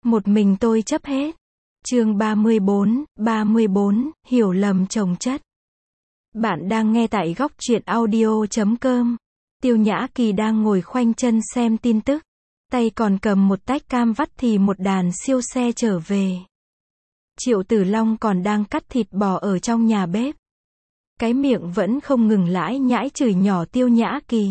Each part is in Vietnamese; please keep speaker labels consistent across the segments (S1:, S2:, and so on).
S1: Một mình tôi chấp hết. Chương 34, hiểu lầm chồng chất. Bạn đang nghe tại góc truyện audio.com. Tiêu Nhã Kỳ đang ngồi khoanh chân xem tin tức. Tay còn cầm một tách cam vắt thì một đàn siêu xe trở về. Triệu Tử Long còn đang cắt thịt bò ở trong nhà bếp. Cái miệng vẫn không ngừng lãi nhãi chửi nhỏ Tiêu Nhã Kỳ.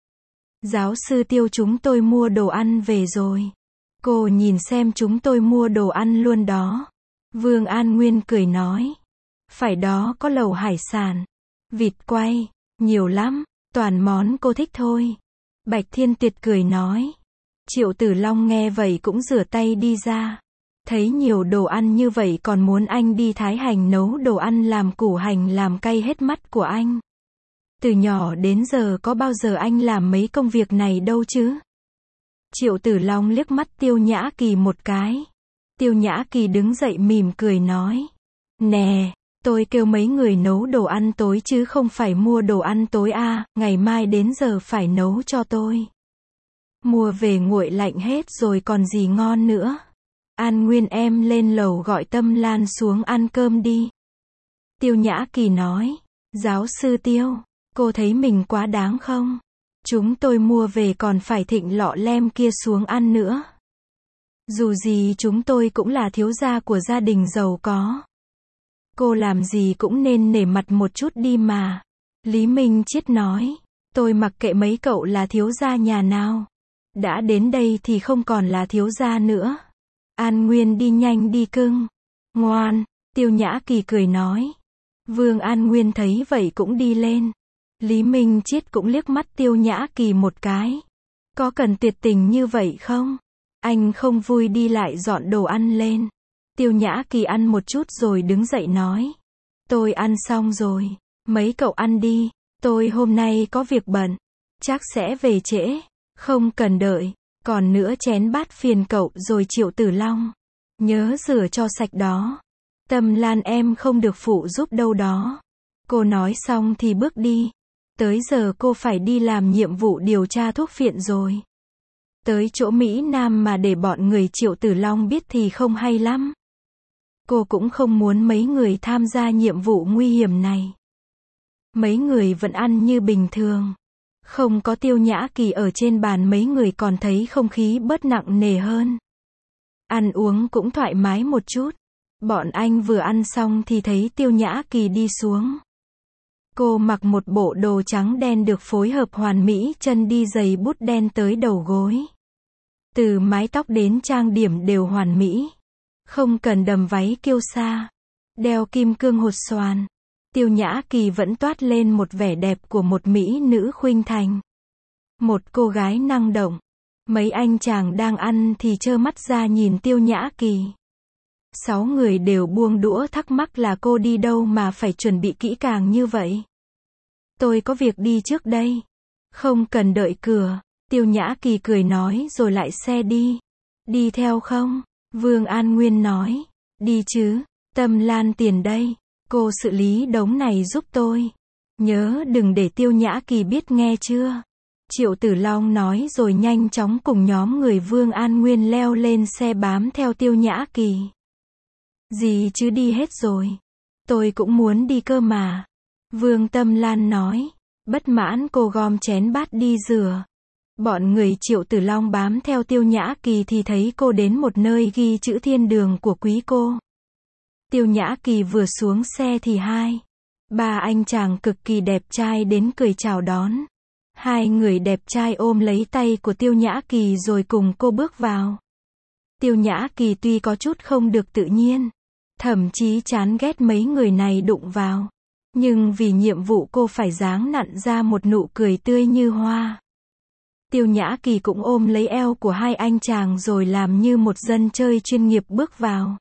S1: Giáo sư Tiêu, chúng tôi mua đồ ăn về rồi. Cô nhìn xem, chúng tôi mua đồ ăn luôn đó. Vương An Nguyên cười nói. Phải đó, có lẩu hải sản, vịt quay, nhiều lắm, toàn món cô thích thôi. Bạch Thiên Tuyệt cười nói. Triệu Tử Long nghe vậy cũng rửa tay đi ra. Thấy nhiều đồ ăn như vậy còn muốn anh đi thái hành nấu đồ ăn làm củ hành làm cay hết mắt của anh. Từ nhỏ đến giờ có bao giờ anh làm mấy công việc này đâu chứ? Triệu Tử Long liếc mắt Tiêu Nhã Kỳ một cái. Tiêu Nhã Kỳ đứng dậy mỉm cười nói. Nè, tôi kêu mấy người nấu đồ ăn tối chứ không phải mua đồ ăn tối à, ngày mai đến giờ phải nấu cho tôi. Mua về nguội lạnh hết rồi còn gì ngon nữa. An Nguyên em lên lầu gọi Tâm Lan xuống ăn cơm đi. Tiêu Nhã Kỳ nói. Giáo sư Tiêu, cô thấy mình quá đáng không? Chúng tôi mua về còn phải thịnh lọ lem kia xuống ăn nữa. Dù gì chúng tôi cũng là thiếu gia của gia đình giàu có. Cô làm gì cũng nên nể mặt một chút đi mà. Lý Minh Triết nói. Tôi mặc kệ mấy cậu là thiếu gia nhà nào. Đã đến đây thì không còn là thiếu gia nữa. An Nguyên đi nhanh đi cưng. Ngoan, Tiêu Nhã Kỳ cười nói. Vương An Nguyên thấy vậy cũng đi lên. Lý Minh Triết cũng liếc mắt Tiêu Nhã Kỳ một cái. Có cần tuyệt tình như vậy không? Anh không vui đi lại dọn đồ ăn lên. Tiêu Nhã Kỳ ăn một chút rồi đứng dậy nói. Tôi ăn xong rồi. Mấy cậu ăn đi. Tôi hôm nay có việc bận. Chắc sẽ về trễ. Không cần đợi. Còn nữa chén bát phiền cậu rồi. Triệu Tử Long. Nhớ rửa cho sạch đó. Tâm Lan em không được phụ giúp đâu đó. Cô nói xong thì bước đi. Tới giờ cô phải đi làm nhiệm vụ điều tra thuốc phiện rồi. Tới chỗ Mỹ Nam mà để bọn người Triệu Tử Long biết thì không hay lắm. Cô cũng không muốn mấy người tham gia nhiệm vụ nguy hiểm này. Mấy người vẫn ăn như bình thường. Không có Tiêu Nhã Kỳ ở trên bàn, mấy người còn thấy không khí bớt nặng nề hơn. Ăn uống cũng thoải mái một chút. Bọn anh vừa ăn xong thì thấy Tiêu Nhã Kỳ đi xuống. Cô mặc một bộ đồ trắng đen được phối hợp hoàn mỹ, chân đi giày bút đen tới đầu gối. Từ mái tóc đến trang điểm đều hoàn mỹ. Không cần đầm váy kiêu sa. Đeo kim cương hột xoàn. Tiêu Nhã Kỳ vẫn toát lên một vẻ đẹp của một mỹ nữ khuynh thành. Một cô gái năng động. Mấy anh chàng đang ăn thì trơ mắt ra nhìn Tiêu Nhã Kỳ. 6 người đều buông đũa thắc mắc là cô đi đâu mà phải chuẩn bị kỹ càng như vậy. Tôi có việc đi trước đây. Không cần đợi cửa. Tiêu Nhã Kỳ cười nói rồi lại xe đi. Đi theo không? Vương An Nguyên nói. Đi chứ. Tâm Lan tiền đây. Cô xử lý đống này giúp tôi. Nhớ đừng để Tiêu Nhã Kỳ biết nghe chưa? Triệu Tử Long nói rồi nhanh chóng cùng nhóm người Vương An Nguyên leo lên xe bám theo Tiêu Nhã Kỳ. Gì chứ đi hết rồi. Tôi cũng muốn đi cơ mà. Vương Tâm Lan nói. Bất mãn cô gom chén bát đi rửa. Bọn người Triệu Tử Long bám theo Tiêu Nhã Kỳ thì thấy cô đến một nơi ghi chữ thiên đường của quý cô. Tiêu Nhã Kỳ vừa xuống xe thì ba anh chàng cực kỳ đẹp trai đến cười chào đón. Hai người đẹp trai ôm lấy tay của Tiêu Nhã Kỳ rồi cùng cô bước vào. Tiêu Nhã Kỳ tuy có chút không được tự nhiên, thậm chí chán ghét mấy người này đụng vào. Nhưng vì nhiệm vụ cô phải dáng nặn ra một nụ cười tươi như hoa. Tiêu Nhã Kỳ cũng ôm lấy eo của hai anh chàng rồi làm như một dân chơi chuyên nghiệp bước vào.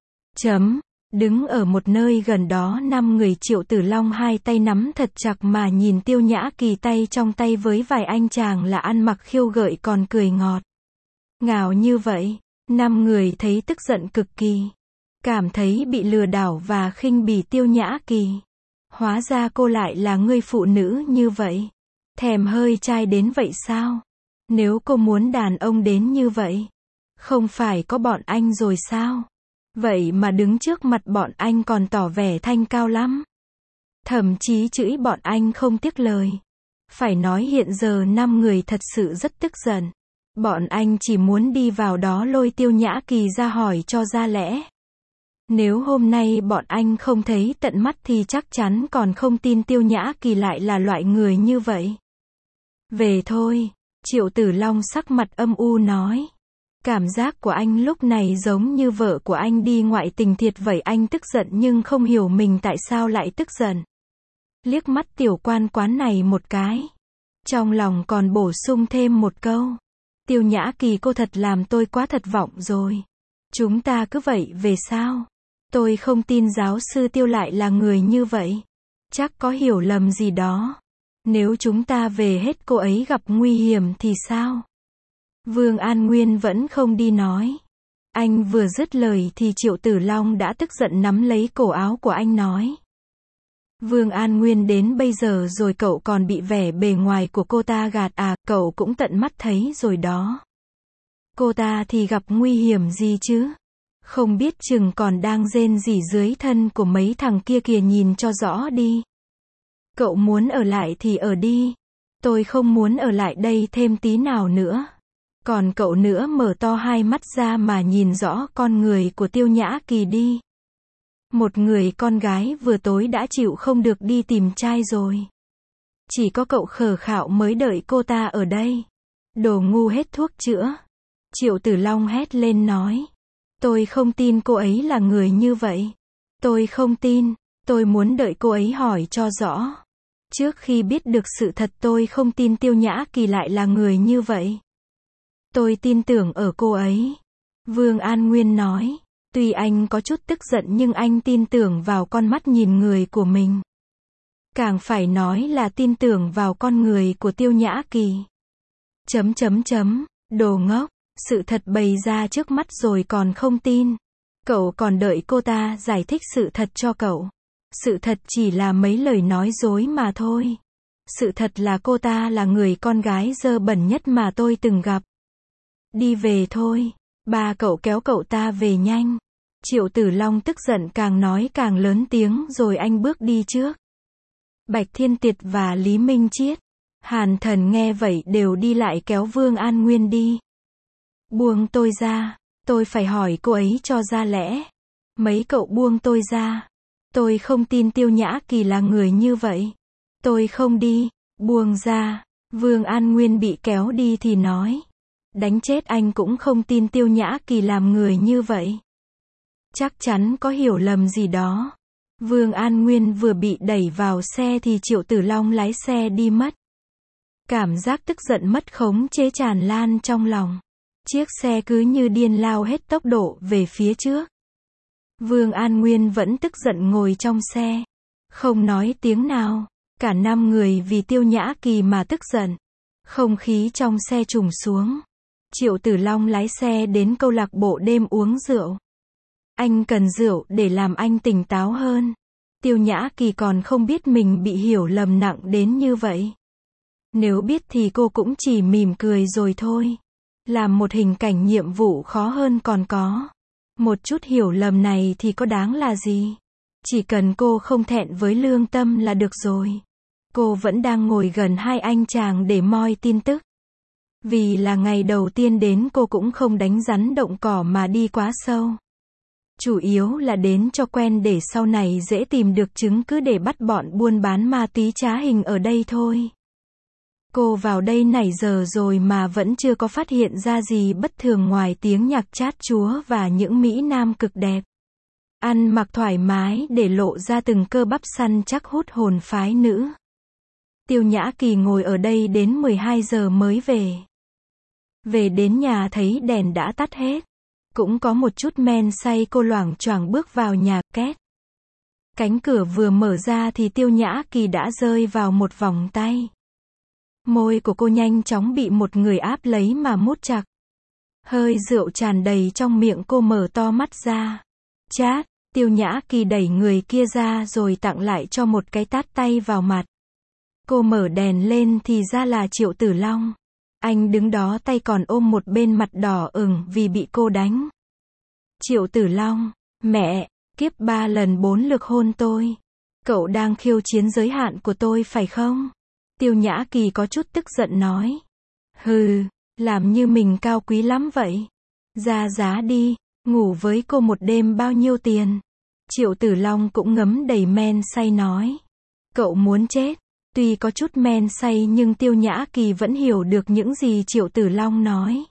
S1: Đứng ở một nơi gần đó 5 người Triệu Tử Long hai tay nắm thật chặt mà nhìn Tiêu Nhã Kỳ tay trong tay với vài anh chàng là ăn mặc khiêu gợi còn cười ngọt ngào như vậy. 5 người thấy tức giận cực kỳ. Cảm thấy bị lừa đảo và khinh bỉ Tiêu Nhã Kỳ. Hóa ra cô lại là người phụ nữ như vậy. Thèm hơi trai đến vậy sao? Nếu cô muốn đàn ông đến như vậy, Không phải có bọn anh rồi sao? Vậy mà đứng trước mặt bọn anh còn tỏ vẻ thanh cao lắm. Thậm chí chửi bọn anh không tiếc lời. Phải nói hiện giờ 5 người thật sự rất tức giận. Bọn anh chỉ muốn đi vào đó lôi Tiêu Nhã Kỳ ra hỏi cho ra lẽ. Nếu hôm nay bọn anh không thấy tận mắt thì chắc chắn còn không tin Tiêu Nhã Kỳ lại là loại người như vậy. Về thôi, Triệu Tử Long sắc mặt âm u nói. Cảm giác của anh lúc này giống như vợ của anh đi ngoại tình thiệt vậy. Anh tức giận nhưng không hiểu mình tại sao lại tức giận. Liếc mắt tiểu quan quán này một cái. Trong lòng còn bổ sung thêm một câu. Tiêu Nhã Kỳ, cô thật làm tôi quá thất vọng rồi. Chúng ta cứ vậy về sao? Tôi không tin giáo sư Tiêu lại là người như vậy. Chắc có hiểu lầm gì đó. Nếu chúng ta về hết cô ấy gặp nguy hiểm thì sao? Vương An Nguyên vẫn không đi nói. Anh vừa dứt lời thì Triệu Tử Long đã tức giận nắm lấy cổ áo của anh nói. Vương An Nguyên đến bây giờ rồi cậu còn bị vẻ bề ngoài của cô ta gạt à, cậu cũng tận mắt thấy rồi đó. Cô ta thì gặp nguy hiểm gì chứ? Không biết chừng còn đang rên rỉ dưới thân của mấy thằng kia kìa, nhìn cho rõ đi. Cậu muốn ở lại thì ở đi. Tôi không muốn ở lại đây thêm tí nào nữa. Còn cậu nữa, mở to hai mắt ra mà nhìn rõ con người của Tiêu Nhã Kỳ đi. Một người con gái vừa tối đã chịu không được đi tìm trai rồi. Chỉ có cậu khờ khạo mới đợi cô ta ở đây. Đồ ngu hết thuốc chữa. Triệu Tử Long hét lên nói. Tôi không tin cô ấy là người như vậy. Tôi không tin. Tôi muốn đợi cô ấy hỏi cho rõ. Trước khi biết được sự thật tôi không tin Tiêu Nhã Kỳ lại là người như vậy. Tôi tin tưởng ở cô ấy. Vương An Nguyên nói. Tuy anh có chút tức giận nhưng anh tin tưởng vào con mắt nhìn người của mình. Càng phải nói là tin tưởng vào con người của Tiêu Nhã Kỳ. Đồ ngốc. Sự thật bày ra trước mắt rồi còn không tin. Cậu còn đợi cô ta giải thích sự thật cho cậu. Sự thật chỉ là mấy lời nói dối mà thôi. Sự thật là cô ta là người con gái dơ bẩn nhất mà tôi từng gặp. Đi về thôi. Ba cậu kéo cậu ta về nhanh. Triệu Tử Long tức giận càng nói càng lớn tiếng rồi anh bước đi trước. Bạch Thiên Tiệt và Lý Minh Chiết, Hàn Thần nghe vậy đều đi lại kéo Vương An Nguyên đi. Buông tôi ra. Tôi phải hỏi cô ấy cho ra lẽ. Mấy cậu buông tôi ra. Tôi không tin Tiêu Nhã Kỳ là người như vậy. Tôi không đi. Buông ra. Vương An Nguyên bị kéo đi thì nói. Đánh chết anh cũng không tin Tiêu Nhã Kỳ làm người như vậy. Chắc chắn có hiểu lầm gì đó. Vương An Nguyên vừa bị đẩy vào xe thì Triệu Tử Long lái xe đi mất. Cảm giác tức giận mất khống chế tràn lan trong lòng. Chiếc xe cứ như điên lao hết tốc độ về phía trước. Vương An Nguyên vẫn tức giận ngồi trong xe. Không nói tiếng nào. Cả 5 người vì Tiêu Nhã Kỳ mà tức giận. Không khí trong xe trùng xuống. Triệu Tử Long lái xe đến câu lạc bộ đêm uống rượu. Anh cần rượu để làm anh tỉnh táo hơn. Tiêu Nhã Kỳ còn không biết mình bị hiểu lầm nặng đến như vậy. Nếu biết thì cô cũng chỉ mỉm cười rồi thôi. Làm một hình cảnh nhiệm vụ khó hơn còn có. Một chút hiểu lầm này thì có đáng là gì? Chỉ cần cô không thẹn với lương tâm là được rồi. Cô vẫn đang ngồi gần hai anh chàng để moi tin tức. Vì là ngày đầu tiên đến cô cũng không đánh rắn động cỏ mà đi quá sâu. Chủ yếu là đến cho quen để sau này dễ tìm được chứng cứ để bắt bọn buôn bán ma túy trá hình ở đây thôi. Cô vào đây nãy giờ rồi mà vẫn chưa có phát hiện ra gì bất thường ngoài tiếng nhạc chát chúa và những mỹ nam cực đẹp. Ăn mặc thoải mái để lộ ra từng cơ bắp săn chắc hút hồn phái nữ. Tiêu Nhã Kỳ ngồi ở đây đến 12 giờ mới về. Về đến nhà thấy đèn đã tắt hết. Cũng có một chút men say, cô loảng choảng bước vào nhà, két. Cánh cửa vừa mở ra thì Tiêu Nhã Kỳ đã rơi vào một vòng tay. Môi của cô nhanh chóng bị một người áp lấy mà mút chặt. Hơi rượu tràn đầy trong miệng, cô mở to mắt ra. Chát, Tiêu Nhã Kỳ đẩy người kia ra rồi tặng lại cho một cái tát tay vào mặt. Cô mở đèn lên thì ra là Triệu Tử Long. Anh đứng đó tay còn ôm một bên mặt đỏ ửng vì bị cô đánh. Triệu Tử Long, mẹ, kiếp 3 lần 4 lượt hôn tôi. Cậu đang khiêu chiến giới hạn của tôi phải không? Tiêu Nhã Kỳ có chút tức giận nói. Hừ, làm như mình cao quý lắm vậy. Ra giá đi, ngủ với cô một đêm bao nhiêu tiền? Triệu Tử Long cũng ngấm đầy men say nói. Cậu muốn chết. Tuy có chút men say nhưng Tiêu Nhã Kỳ vẫn hiểu được những gì Triệu Tử Long nói.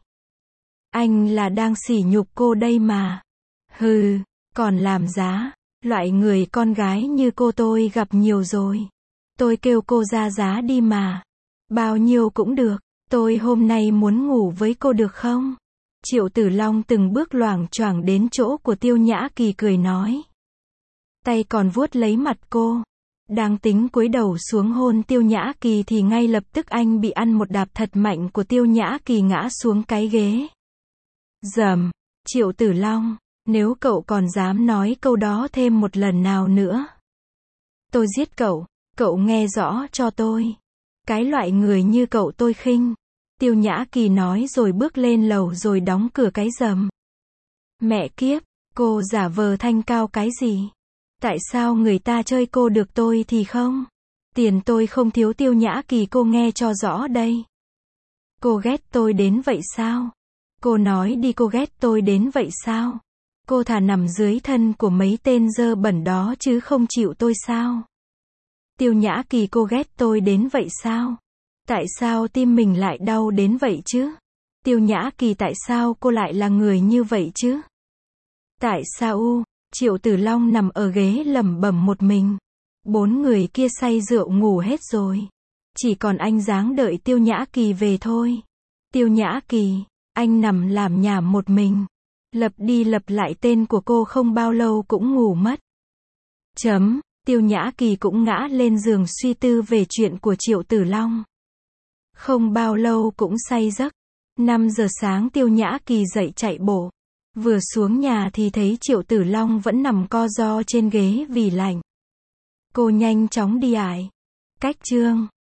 S1: Anh là đang sỉ nhục cô đây mà. Hừ, còn làm giá. Loại người con gái như cô tôi gặp nhiều rồi. Tôi kêu cô ra giá đi mà. Bao nhiêu cũng được. Tôi hôm nay muốn ngủ với cô được không? Triệu Tử Long từng bước loảng choảng đến chỗ của Tiêu Nhã Kỳ cười nói. Tay còn vuốt lấy mặt cô. Đang tính cúi đầu xuống hôn Tiêu Nhã Kỳ thì ngay lập tức anh bị ăn một đạp thật mạnh của Tiêu Nhã Kỳ ngã xuống cái ghế. Dầm, Triệu Tử Long, nếu cậu còn dám nói câu đó thêm một lần nào nữa, tôi giết cậu, cậu nghe rõ cho tôi. Cái loại người như cậu tôi khinh. Tiêu Nhã Kỳ nói rồi bước lên lầu rồi đóng cửa cái rầm. Mẹ kiếp, cô giả vờ thanh cao cái gì? Tại sao người ta chơi cô được tôi thì không? Tiền tôi không thiếu. Tiêu Nhã Kỳ, cô nghe cho rõ đây. Cô ghét tôi đến vậy sao? Cô nói đi, cô ghét tôi đến vậy sao? Cô thà nằm dưới thân của mấy tên dơ bẩn đó chứ không chịu tôi sao? Tiêu Nhã Kỳ, cô ghét tôi đến vậy sao? Tại sao tim mình lại đau đến vậy chứ? Tiêu Nhã Kỳ, tại sao cô lại là người như vậy chứ? Tại sao? Triệu Tử Long nằm ở ghế lẩm bẩm một mình. 4 người kia say rượu ngủ hết rồi. Chỉ còn anh dáng đợi Tiêu Nhã Kỳ về thôi. Tiêu Nhã Kỳ, anh nằm làm nhảm một mình. Lặp đi lặp lại tên của cô không bao lâu cũng ngủ mất. Tiêu Nhã Kỳ cũng ngã lên giường suy tư về chuyện của Triệu Tử Long. Không bao lâu cũng say giấc. 5 giờ sáng Tiêu Nhã Kỳ dậy chạy bộ. Vừa xuống nhà thì thấy Triệu Tử Long vẫn nằm co ro trên ghế vì lạnh. Cô nhanh chóng đi ải. Cách chương